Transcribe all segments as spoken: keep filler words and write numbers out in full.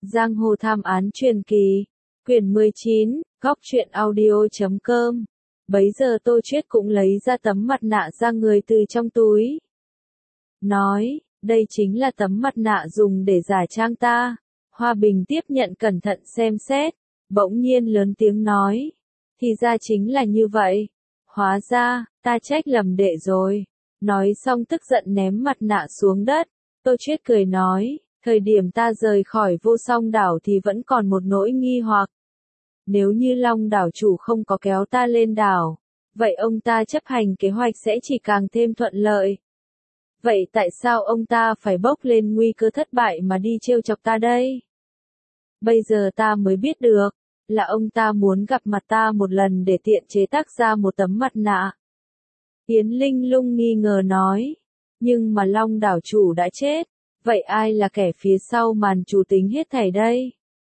Giang hồ thám án truyền kỳ, quyển mười chín, góc truyện audio chấm com. Bấy giờ Tô Chuyết cũng lấy ra tấm mặt nạ ra người từ trong túi. Nói, đây chính là tấm mặt nạ dùng để giả trang ta. Hoa Bình tiếp nhận cẩn thận xem xét, bỗng nhiên lớn tiếng nói. Thì ra chính là như vậy. Hóa ra, ta trách lầm đệ rồi. Nói xong tức giận ném mặt nạ xuống đất. Tô Chuyết cười nói, thời điểm ta rời khỏi Vô Song đảo thì vẫn còn một nỗi nghi hoặc. Nếu như Long đảo chủ không có kéo ta lên đảo, vậy ông ta chấp hành kế hoạch sẽ chỉ càng thêm thuận lợi. Vậy tại sao ông ta phải bốc lên nguy cơ thất bại mà đi trêu chọc ta đây? Bây giờ ta mới biết được, là ông ta muốn gặp mặt ta một lần để tiện chế tác ra một tấm mặt nạ. Yến Linh Lung nghi ngờ nói, nhưng mà Long đảo chủ đã chết, vậy ai là kẻ phía sau màn chủ tính hết thảy đây?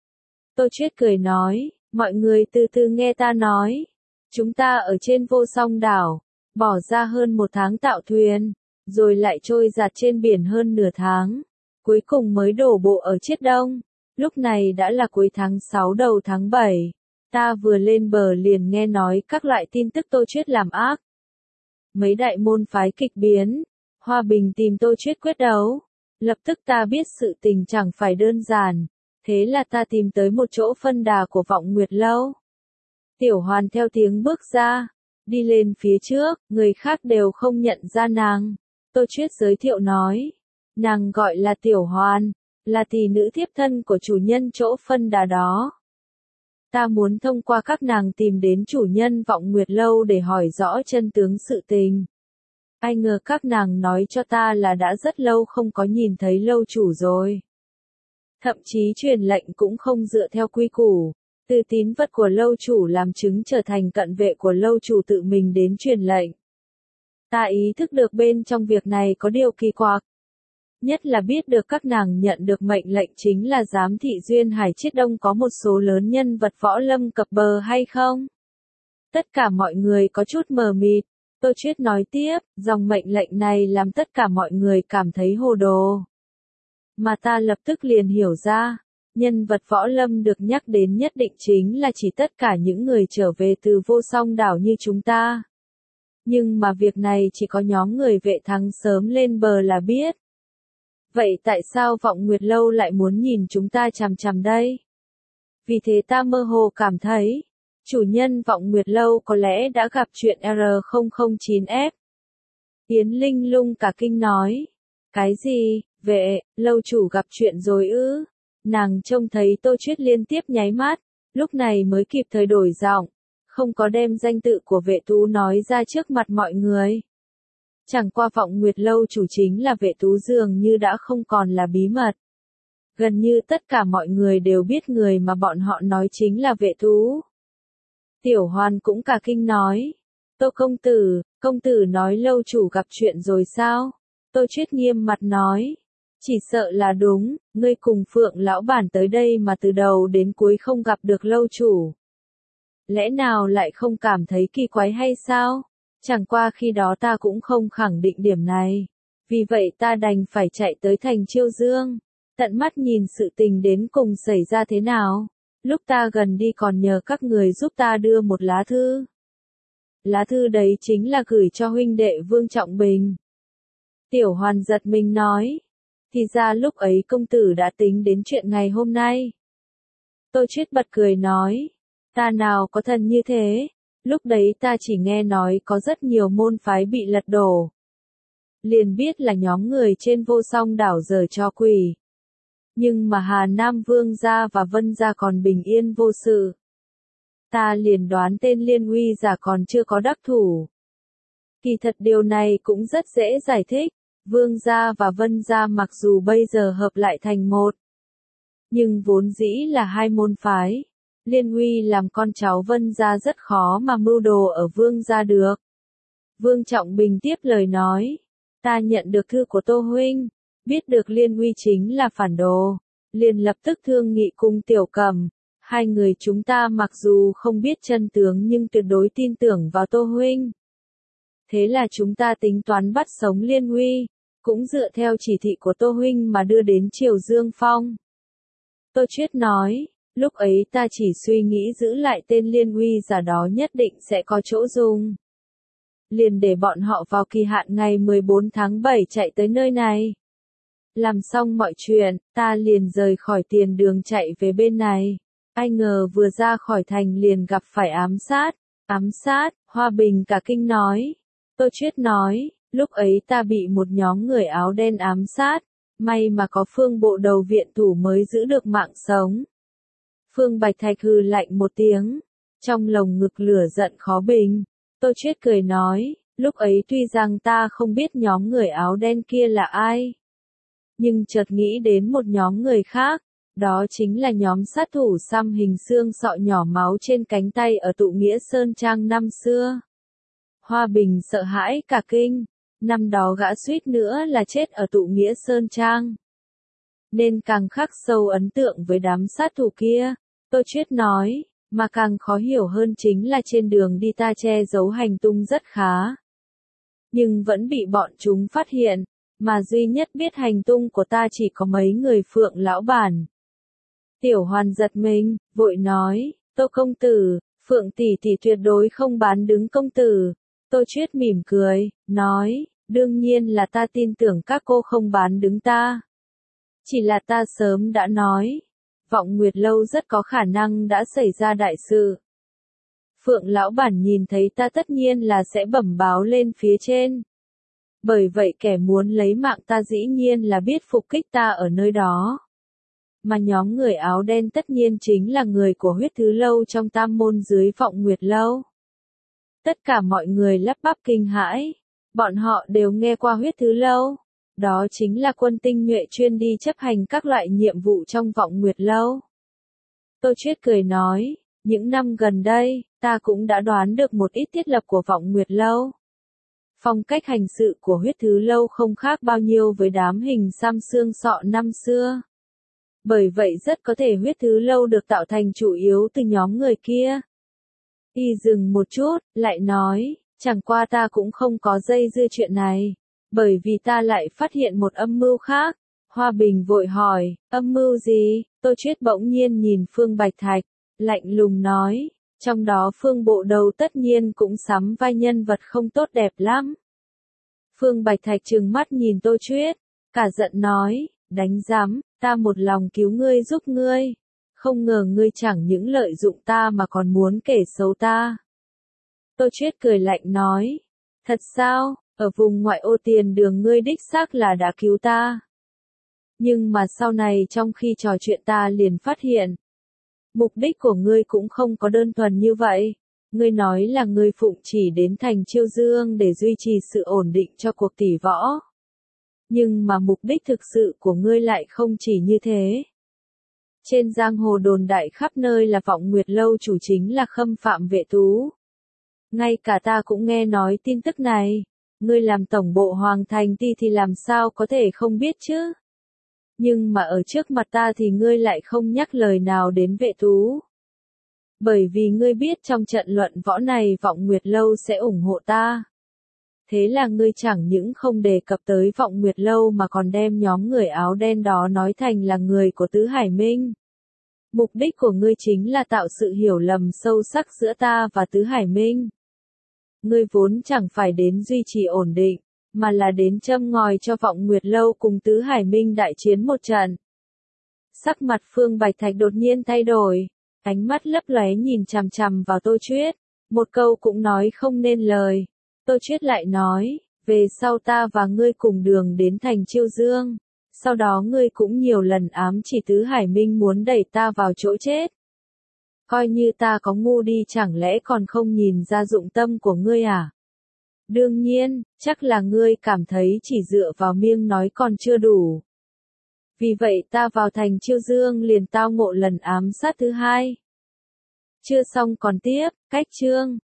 Tô Chuyết cười nói, mọi người từ từ nghe ta nói. Chúng ta ở trên Vô Song đảo, bỏ ra hơn một tháng tạo thuyền, rồi lại trôi giạt trên biển hơn nửa tháng, cuối cùng mới đổ bộ ở Chiết Đông. Lúc này đã là cuối tháng sáu đầu tháng bảy, ta vừa lên bờ liền nghe nói các loại tin tức Tô Chuyết làm ác. Mấy đại môn phái kịch biến, Hoa Bình tìm Tô Chuyết quyết đấu. Lập tức ta biết sự tình chẳng phải đơn giản, thế là ta tìm tới một chỗ phân đà của Vọng Nguyệt Lâu. Tiểu Hoàn theo tiếng bước ra, đi lên phía trước, người khác đều không nhận ra nàng. Tô Chuyết giới thiệu nói, nàng gọi là Tiểu Hoàn, là tỷ nữ thiếp thân của chủ nhân chỗ phân đà đó. Ta muốn thông qua các nàng tìm đến chủ nhân Vọng Nguyệt Lâu để hỏi rõ chân tướng sự tình. Ai ngờ các nàng nói cho ta là đã rất lâu không có nhìn thấy lâu chủ rồi. Thậm chí truyền lệnh cũng không dựa theo quy củ, từ tín vật của lâu chủ làm chứng trở thành cận vệ của lâu chủ tự mình đến truyền lệnh. Ta ý thức được bên trong việc này có điều kỳ quặc. Nhất là biết được các nàng nhận được mệnh lệnh chính là giám thị Duyên Hải Chiết Đông có một số lớn nhân vật võ lâm cập bờ hay không? Tất cả mọi người có chút mờ mịt. Tô Chuyết nói tiếp, dòng mệnh lệnh này làm tất cả mọi người cảm thấy hồ đồ. Mà ta lập tức liền hiểu ra, nhân vật võ lâm được nhắc đến nhất định chính là chỉ tất cả những người trở về từ Vô Song đảo như chúng ta. Nhưng mà việc này chỉ có nhóm người Vệ Thắng sớm lên bờ là biết. Vậy tại sao Vọng Nguyệt Lâu lại muốn nhìn chúng ta chằm chằm đây? Vì thế ta mơ hồ cảm thấy, chủ nhân Vọng Nguyệt Lâu có lẽ đã gặp chuyện R không không chín F. Yến Linh Lung cả kinh nói, cái gì, vệ, lâu chủ gặp chuyện rồi ư? Nàng trông thấy Tô Chuyết liên tiếp nháy mắt, lúc này mới kịp thời đổi giọng, không có đem danh tự của Vệ Tú nói ra trước mặt mọi người. Chẳng qua Vọng Nguyệt Lâu chủ chính là Vệ Tú dường như đã không còn là bí mật. Gần như tất cả mọi người đều biết người mà bọn họ nói chính là Vệ Tú. Tiểu Hoàn cũng cả kinh nói, Tô công tử, công tử nói lâu chủ gặp chuyện rồi sao? Tô Chuyết nghiêm mặt nói, chỉ sợ là đúng, ngươi cùng Phượng lão bản tới đây mà từ đầu đến cuối không gặp được lâu chủ. Lẽ nào lại không cảm thấy kỳ quái hay sao? Chẳng qua khi đó ta cũng không khẳng định điểm này. Vì vậy ta đành phải chạy tới thành Chiêu Dương, tận mắt nhìn sự tình đến cùng xảy ra thế nào. Lúc ta gần đi còn nhờ các người giúp ta đưa một lá thư. Lá thư đấy chính là gửi cho huynh đệ Vương Trọng Bình. Tiểu Hoàn giật mình nói, thì ra lúc ấy công tử đã tính đến chuyện ngày hôm nay. Tô Chuyết bật cười nói, ta nào có thần như thế, lúc đấy ta chỉ nghe nói có rất nhiều môn phái bị lật đổ. Liền biết là nhóm người trên Vô Song đảo giở trò quỷ. Nhưng mà Hà Nam Vương gia và Vân gia còn bình yên vô sự. Ta liền đoán tên Liên Uy giả còn chưa có đắc thủ. Kỳ thật điều này cũng rất dễ giải thích. Vương gia và Vân gia mặc dù bây giờ hợp lại thành một, nhưng vốn dĩ là hai môn phái. Liên Uy làm con cháu Vân gia rất khó mà mưu đồ ở Vương gia được. Vương Trọng Bình tiếp lời nói, ta nhận được thư của Tô huynh, biết được Liên Uy chính là phản đồ, liền lập tức thương nghị cùng Tiểu Cẩm. Hai người chúng ta mặc dù không biết chân tướng nhưng tuyệt đối tin tưởng vào Tô huynh. Thế là chúng ta tính toán bắt sống Liên Uy, cũng dựa theo chỉ thị của Tô huynh mà đưa đến Triều Dương Phong. Tô Chuyết nói, lúc ấy ta chỉ suy nghĩ giữ lại tên liên uy giả đó nhất định sẽ có chỗ dùng. Liền để bọn họ vào kỳ hạn ngày mười bốn tháng bảy chạy tới nơi này. Làm xong mọi chuyện, ta liền rời khỏi tiền đường chạy về bên này. Ai ngờ vừa ra khỏi thành liền gặp phải ám sát. Ám sát, Hoa Bình cả kinh nói. Tô Chuyết nói, lúc ấy ta bị một nhóm người áo đen ám sát. May mà có Phương bộ đầu viện thủ mới giữ được mạng sống. Phương Bạch Thạch hừ lạnh một tiếng. Trong lồng ngực lửa giận khó bình. Tô Chuyết cười nói, lúc ấy tuy rằng ta không biết nhóm người áo đen kia là ai. Nhưng chợt nghĩ đến một nhóm người khác. Đó chính là nhóm sát thủ xăm hình xương sọ nhỏ máu trên cánh tay ở tụ nghĩa Sơn Trang năm xưa. Hoa Bình sợ hãi cả kinh. Năm đó gã suýt nữa là chết ở tụ nghĩa Sơn Trang. Nên càng khắc sâu ấn tượng với đám sát thủ kia. Tô Chuyết nói, mà càng khó hiểu hơn chính là trên đường đi ta che giấu hành tung rất khá. Nhưng vẫn bị bọn chúng phát hiện, mà duy nhất biết hành tung của ta chỉ có mấy người Phượng lão bản. Tiểu Hoàn giật mình, vội nói, Tô công tử, Phượng tỷ tỷ tuyệt đối không bán đứng công tử. Tô Chuyết mỉm cười, nói, đương nhiên là ta tin tưởng các cô không bán đứng ta. Chỉ là ta sớm đã nói, Vọng Nguyệt Lâu rất có khả năng đã xảy ra đại sự. Phượng lão bản nhìn thấy ta tất nhiên là sẽ bẩm báo lên phía trên. Bởi vậy kẻ muốn lấy mạng ta dĩ nhiên là biết phục kích ta ở nơi đó. Mà nhóm người áo đen tất nhiên chính là người của Huyết Thứ Lâu trong tam môn dưới Vọng Nguyệt Lâu. Tất cả mọi người lắp bắp kinh hãi. Bọn họ đều nghe qua Huyết Thứ Lâu. Đó chính là quân tinh nhuệ chuyên đi chấp hành các loại nhiệm vụ trong Vọng Nguyệt Lâu. Tô Chuyết cười nói, những năm gần đây, ta cũng đã đoán được một ít thiết lập của Vọng Nguyệt Lâu. Phong cách hành sự của Huyết Thứ Lâu không khác bao nhiêu với đám hình xăm xương sọ năm xưa. Bởi vậy rất có thể Huyết Thứ Lâu được tạo thành chủ yếu từ nhóm người kia. Y dừng một chút, lại nói, chẳng qua ta cũng không có dây dưa chuyện này. Bởi vì ta lại phát hiện một âm mưu khác. Hoa Bình vội hỏi, âm mưu gì? Tô Chuyết bỗng nhiên nhìn Phương Bạch Thạch, lạnh lùng nói, trong đó Phương bộ đầu tất nhiên cũng sắm vai nhân vật không tốt đẹp lắm. Phương Bạch Thạch trừng mắt nhìn Tô Chuyết, cả giận nói, đánh giám, ta một lòng cứu ngươi giúp ngươi. Không ngờ ngươi chẳng những lợi dụng ta mà còn muốn kể xấu ta. Tô Chuyết cười lạnh nói, thật sao? Ở vùng ngoại ô tiền đường ngươi đích xác là đã cứu ta. Nhưng mà sau này trong khi trò chuyện ta liền phát hiện. Mục đích của ngươi cũng không có đơn thuần như vậy. Ngươi nói là ngươi phụng chỉ đến thành Chiêu Dương để duy trì sự ổn định cho cuộc tỷ võ. Nhưng mà mục đích thực sự của ngươi lại không chỉ như thế. Trên giang hồ đồn đại khắp nơi là Vọng Nguyệt Lâu chủ chính là Khâm Phạm Vệ Tú. Ngay cả ta cũng nghe nói tin tức này. Ngươi làm tổng bộ Hoàng Thành Ti thì làm sao có thể không biết chứ? Nhưng mà ở trước mặt ta thì ngươi lại không nhắc lời nào đến Vệ Tú. Bởi vì ngươi biết trong trận luận võ này Vọng Nguyệt Lâu sẽ ủng hộ ta. Thế là ngươi chẳng những không đề cập tới Vọng Nguyệt Lâu mà còn đem nhóm người áo đen đó nói thành là người của Tứ Hải Minh. Mục đích của ngươi chính là tạo sự hiểu lầm sâu sắc giữa ta và Tứ Hải Minh. Ngươi vốn chẳng phải đến duy trì ổn định, mà là đến châm ngòi cho Vọng Nguyệt Lâu cùng Tứ Hải Minh đại chiến một trận. Sắc mặt Phương Bạch Thạch đột nhiên thay đổi, ánh mắt lấp lóe nhìn chằm chằm vào Tô Chuyết, một câu cũng nói không nên lời. Tô Chuyết lại nói, về sau ta và ngươi cùng đường đến thành Chiêu Dương, sau đó ngươi cũng nhiều lần ám chỉ Tứ Hải Minh muốn đẩy ta vào chỗ chết. Coi như ta có ngu đi chẳng lẽ còn không nhìn ra dụng tâm của ngươi à? Đương nhiên, chắc là ngươi cảm thấy chỉ dựa vào miệng nói còn chưa đủ. Vì vậy ta vào thành Chiêu Dương liền tao ngộ lần ám sát thứ hai. Chưa xong còn tiếp, cách chương.